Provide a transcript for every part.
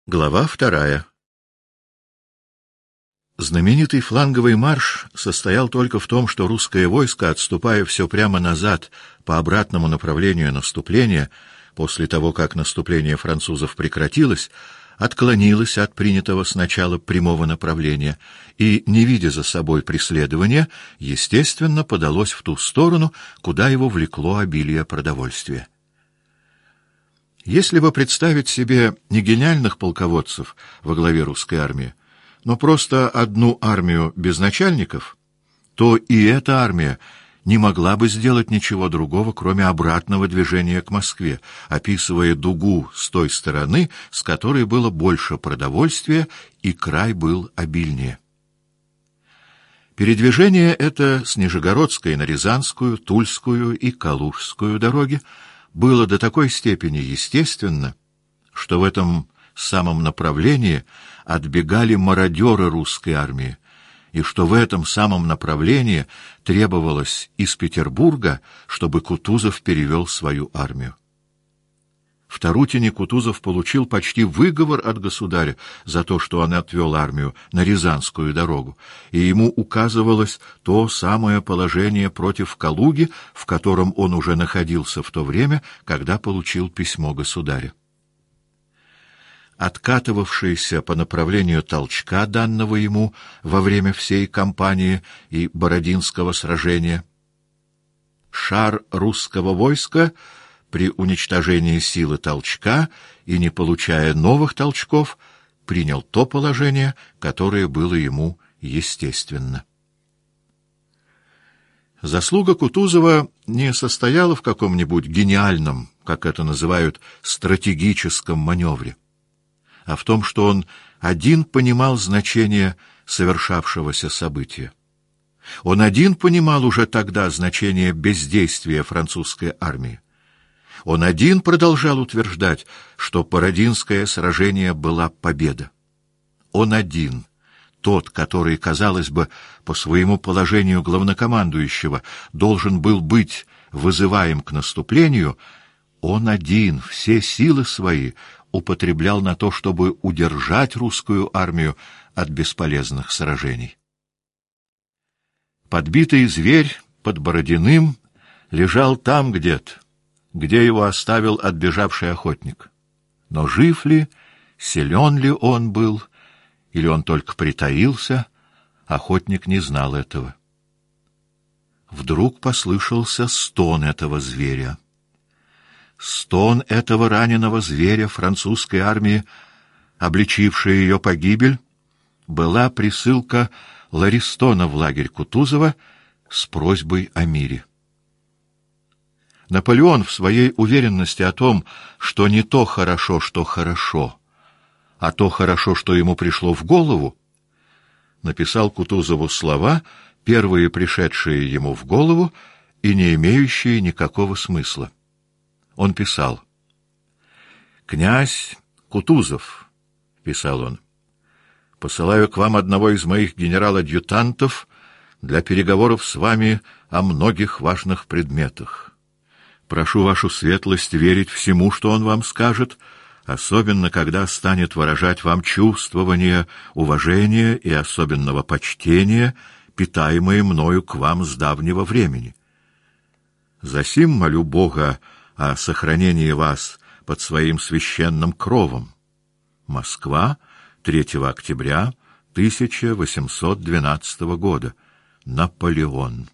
Глава 2. Знаменитый фланговый марш состоял только в том, что русское войско, отступая все прямо назад по обратному направлению наступления, после того, как наступление французов прекратилось, отклонилось от принятого сначала прямого направления и, не видя за собой преследования, естественно, подалось в ту сторону, куда его влекло обилие продовольствия. Если бы представить себе не гениальных полководцев во главе русской армии, но просто одну армию без начальников, то и эта армия не могла бы сделать ничего другого, кроме обратного движения к Москве, описывая дугу с той стороны, с которой было больше продовольствия и край был обильнее. Передвижение это с Нижегородской на Рязанскую, Тульскую и Калужскую дороги было до такой степени естественно, что в этом самом направлении отбегали мародеры русской армии, и что в этом самом направлении требовалось из Петербурга, чтобы Кутузов перевел свою армию. В Тарутине Кутузов получил почти выговор от государя за то, что он отвел армию на Рязанскую дорогу, и ему указывалось то самое положение против Калуги, в котором он уже находился в то время, когда получил письмо государя. Откатывавшийся по направлению толчка, данного ему во время всей кампании и Бородинского сражения, шар русского войска при уничтожении силы толчка и не получая новых толчков, принял то положение, которое было ему естественно. Заслуга Кутузова не состояла в каком-нибудь гениальном, как это называют, стратегическом маневре, а в том, что он один понимал значение совершавшегося события. Он один понимал уже тогда значение бездействия французской армии. Он один продолжал утверждать, что Бородинское сражение была победа. Он один, тот, который, казалось бы, по своему положению главнокомандующего должен был быть вызываем к наступлению, он один все силы свои употреблял на то, чтобы удержать русскую армию от бесполезных сражений. Подбитый зверь под Бородиным лежал там где-то, где его оставил отбежавший охотник. Но жив ли, силен ли он был, или он только притаился, охотник не знал этого. Вдруг послышался стон этого зверя. Стон этого раненого зверя французской армии, обличившая ее погибель, была присылка Ларистона в лагерь Кутузова с просьбой о мире. Наполеон в своей уверенности о том, что не то хорошо, что хорошо, а то хорошо, что ему пришло в голову, написал Кутузову слова, первые пришедшие ему в голову и не имеющие никакого смысла. Он писал: «Князь Кутузов», — писал он, — «посылаю к вам одного из моих генерал-адъютантов для переговоров с вами о многих важных предметах. Прошу вашу светлость верить всему, что он вам скажет, особенно когда станет выражать вам чувствование уважения и особенного почтения, питаемые мною к вам с давнего времени. Засим молю Бога о сохранении вас под своим священным кровом. Москва, 3 октября 1812 года. Наполеон».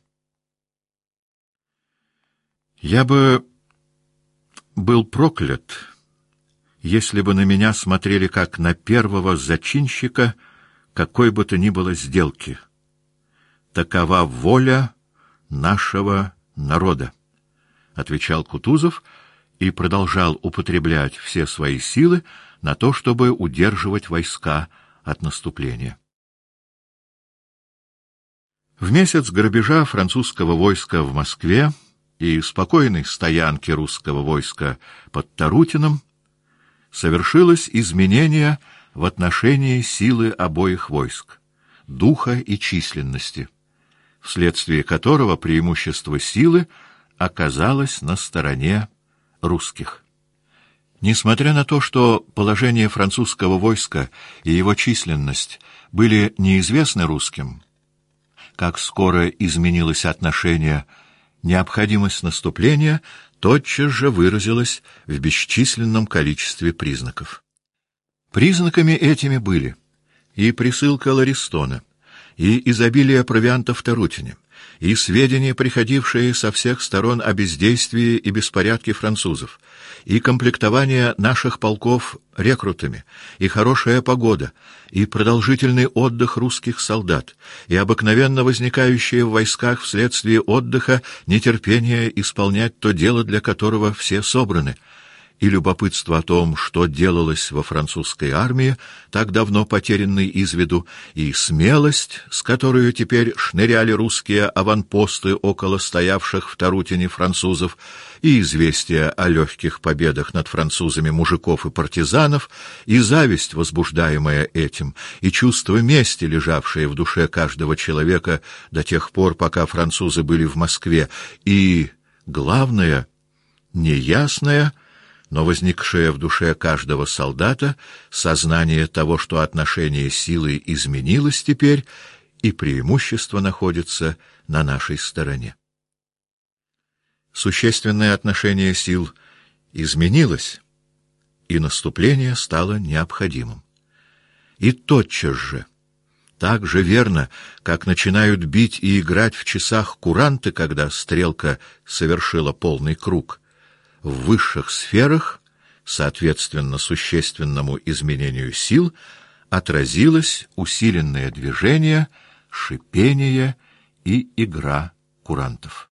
Я бы был проклят, если бы на меня смотрели как на первого зачинщика какой бы то ни было сделки. Такова воля нашего народа, — отвечал Кутузов и продолжал употреблять все свои силы на то, чтобы удерживать войска от наступления. В месяц грабежа французского войска в Москве и спокойной стоянки русского войска под Тарутином совершилось изменение в отношении силы обоих войск, духа и численности, вследствие которого преимущество силы оказалось на стороне русских. Несмотря на то, что положение французского войска и его численность были неизвестны русским, как скоро изменилось отношение, необходимость наступления тотчас же выразилась в бесчисленном количестве признаков. Признаками этими были и присылка Ларистона, и изобилие провианта в Тарутине, и сведения, приходившие со всех сторон о бездействии и беспорядке французов, и комплектование наших полков рекрутами, и хорошая погода, и продолжительный отдых русских солдат, и обыкновенно возникающее в войсках вследствие отдыха нетерпение исполнять то дело, для которого все собраны, и любопытство о том, что делалось во французской армии, так давно потерянной из виду, и смелость, с которой теперь шныряли русские аванпосты около стоявших в Тарутине французов, и известия о легких победах над французами мужиков и партизанов, и зависть, возбуждаемая этим, и чувство мести, лежавшее в душе каждого человека до тех пор, пока французы были в Москве, и, главное, неясное, но возникшее в душе каждого солдата сознание того, что отношение силы изменилось теперь, и преимущество находится на нашей стороне. Существенное отношение сил изменилось, и наступление стало необходимым. И тотчас же, так же верно, как начинают бить и играть в часах куранты, когда стрелка совершила полный круг, в высших сферах, соответственно существенному изменению сил, отразилось усиленное движение, шипение и игра курантов.